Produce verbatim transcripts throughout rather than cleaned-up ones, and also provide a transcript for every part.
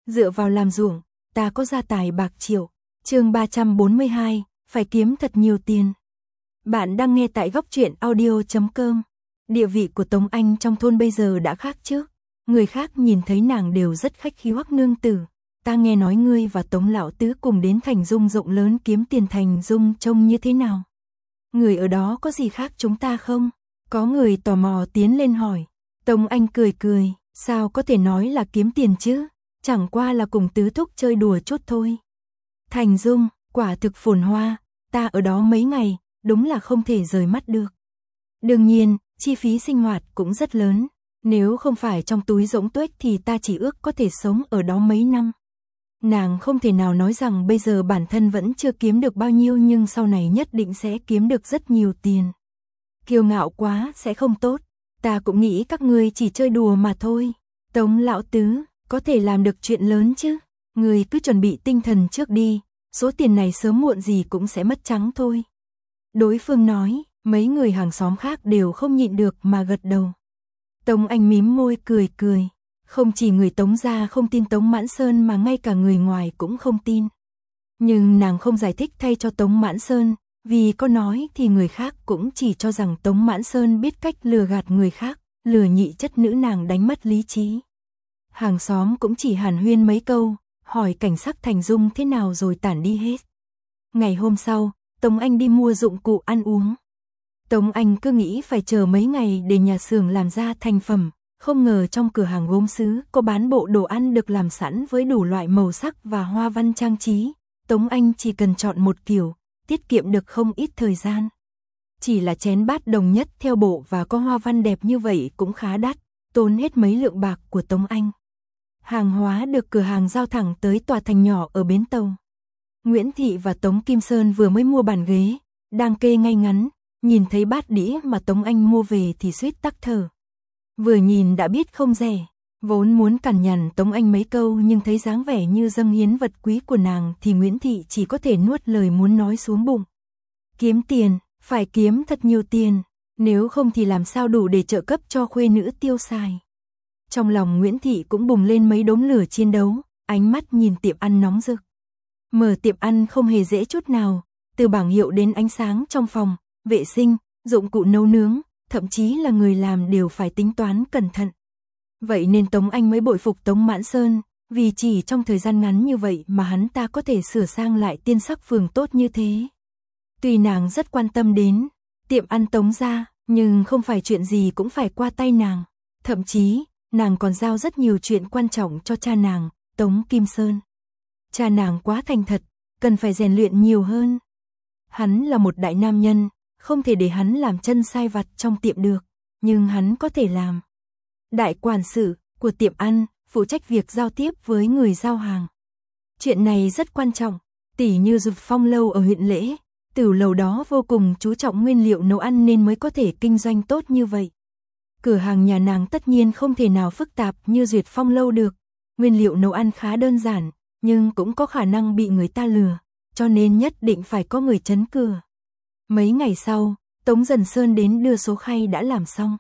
dựa vào làm ruộng, ta có gia tài bạc triệu. Chương ba trăm bốn mươi hai, phải kiếm thật nhiều tiền. Bạn đang nghe tại góc truyện audio chấm com. Địa vị của Tống Anh trong thôn bây giờ đã khác trước, người khác nhìn thấy nàng đều rất khách khí. Hoắc nương tử, ta nghe nói ngươi và Tống lão tứ cùng đến Thành Dung rộng lớn kiếm tiền. Thành Dung trông như thế nào? Người ở đó có gì khác chúng ta không? Có người tò mò tiến lên hỏi. Tống Anh cười cười, sao có thể nói là kiếm tiền chứ? Chẳng qua là cùng tứ thúc chơi đùa chút thôi. Thành Dung, quả thực phồn hoa, ta ở đó mấy ngày, đúng là không thể rời mắt được. Đương nhiên, chi phí sinh hoạt cũng rất lớn, nếu không phải trong túi rỗng tuếch thì ta chỉ ước có thể sống ở đó mấy năm. Nàng không thể nào nói rằng bây giờ bản thân vẫn chưa kiếm được bao nhiêu nhưng sau này nhất định sẽ kiếm được rất nhiều tiền. Kiêu ngạo quá sẽ không tốt, ta cũng nghĩ các ngươi chỉ chơi đùa mà thôi. Tống lão tứ, có thể làm được chuyện lớn chứ, người cứ chuẩn bị tinh thần trước đi, số tiền này sớm muộn gì cũng sẽ mất trắng thôi. Đối phương nói, mấy người hàng xóm khác đều không nhịn được mà gật đầu. Tống Anh mím môi cười cười, không chỉ người Tống gia không tin Tống Mãn Sơn mà ngay cả người ngoài cũng không tin. Nhưng nàng không giải thích thay cho Tống Mãn Sơn, vì có nói thì người khác cũng chỉ cho rằng Tống Mãn Sơn biết cách lừa gạt người khác, lừa nhị chất nữ nàng đánh mất lý trí. Hàng xóm cũng chỉ hàn huyên mấy câu, hỏi cảnh sắc Thành Dung thế nào rồi tản đi hết. Ngày hôm sau, Tống Anh đi mua dụng cụ ăn uống. Tống Anh cứ nghĩ phải chờ mấy ngày để nhà xưởng làm ra thành phẩm, không ngờ trong cửa hàng gốm sứ có bán bộ đồ ăn được làm sẵn với đủ loại màu sắc và hoa văn trang trí. Tống Anh chỉ cần chọn một kiểu, tiết kiệm được không ít thời gian. Chỉ là chén bát đồng nhất theo bộ và có hoa văn đẹp như vậy cũng khá đắt, tốn hết mấy lượng bạc của Tống Anh. Hàng hóa được cửa hàng giao thẳng tới tòa thành nhỏ ở bến tàu. Nguyễn Thị và Tống Kim Sơn vừa mới mua bàn ghế, đang kê ngay ngắn, nhìn thấy bát đĩa mà Tống Anh mua về thì suýt tắc thở. Vừa nhìn đã biết không rẻ, vốn muốn cằn nhằn Tống Anh mấy câu nhưng thấy dáng vẻ như dâng hiến vật quý của nàng thì Nguyễn Thị chỉ có thể nuốt lời muốn nói xuống bụng. Kiếm tiền, phải kiếm thật nhiều tiền, nếu không thì làm sao đủ để trợ cấp cho khuê nữ tiêu xài. Trong lòng Nguyễn Thị cũng bùng lên mấy đốm lửa chiến đấu, ánh mắt nhìn tiệm ăn nóng rực. Mở tiệm ăn không hề dễ chút nào, từ bảng hiệu đến ánh sáng trong phòng, vệ sinh, dụng cụ nấu nướng, thậm chí là người làm đều phải tính toán cẩn thận. Vậy nên Tống Anh mới bội phục Tống Mãn Sơn, vì chỉ trong thời gian ngắn như vậy mà hắn ta có thể sửa sang lại tiên sắc phường tốt như thế. Tuy nàng rất quan tâm đến tiệm ăn Tống gia, nhưng không phải chuyện gì cũng phải qua tay nàng. Thậm chí, nàng còn giao rất nhiều chuyện quan trọng cho cha nàng, Tống Kim Sơn. Cha nàng quá thành thật, cần phải rèn luyện nhiều hơn. Hắn là một đại nam nhân, không thể để hắn làm chân sai vặt trong tiệm được, nhưng hắn có thể làm đại quản sự của tiệm ăn, phụ trách việc giao tiếp với người giao hàng. Chuyện này rất quan trọng, tỉ như Dục Phong lâu ở huyện Lễ, tử lầu đó vô cùng chú trọng nguyên liệu nấu ăn nên mới có thể kinh doanh tốt như vậy. Cửa hàng nhà nàng tất nhiên không thể nào phức tạp như Duyệt Phong lâu được, nguyên liệu nấu ăn khá đơn giản, nhưng cũng có khả năng bị người ta lừa, cho nên nhất định phải có người trấn cửa. Mấy ngày sau, Tống Dần Sơn đến đưa số khay đã làm xong.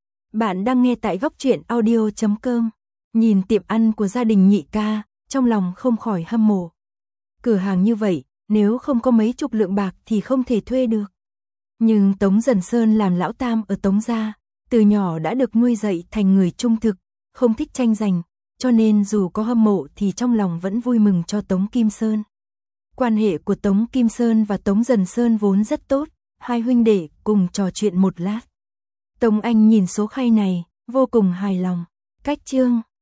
Bạn đang nghe tại góc truyện audio chấm com. Nhìn tiệm ăn của gia đình Nhị ca, trong lòng không khỏi hâm mộ. Cửa hàng như vậy, nếu không có mấy chục lượng bạc thì không thể thuê được. Nhưng Tống Dần Sơn làm lão tam ở Tống gia, từ nhỏ đã được nuôi dạy thành người trung thực, không thích tranh giành, cho nên dù có hâm mộ thì trong lòng vẫn vui mừng cho Tống Kim Sơn. Quan hệ của Tống Kim Sơn và Tống Dần Sơn vốn rất tốt, hai huynh đệ cùng trò chuyện một lát. Tống Anh nhìn số khay này, vô cùng hài lòng. Cách chương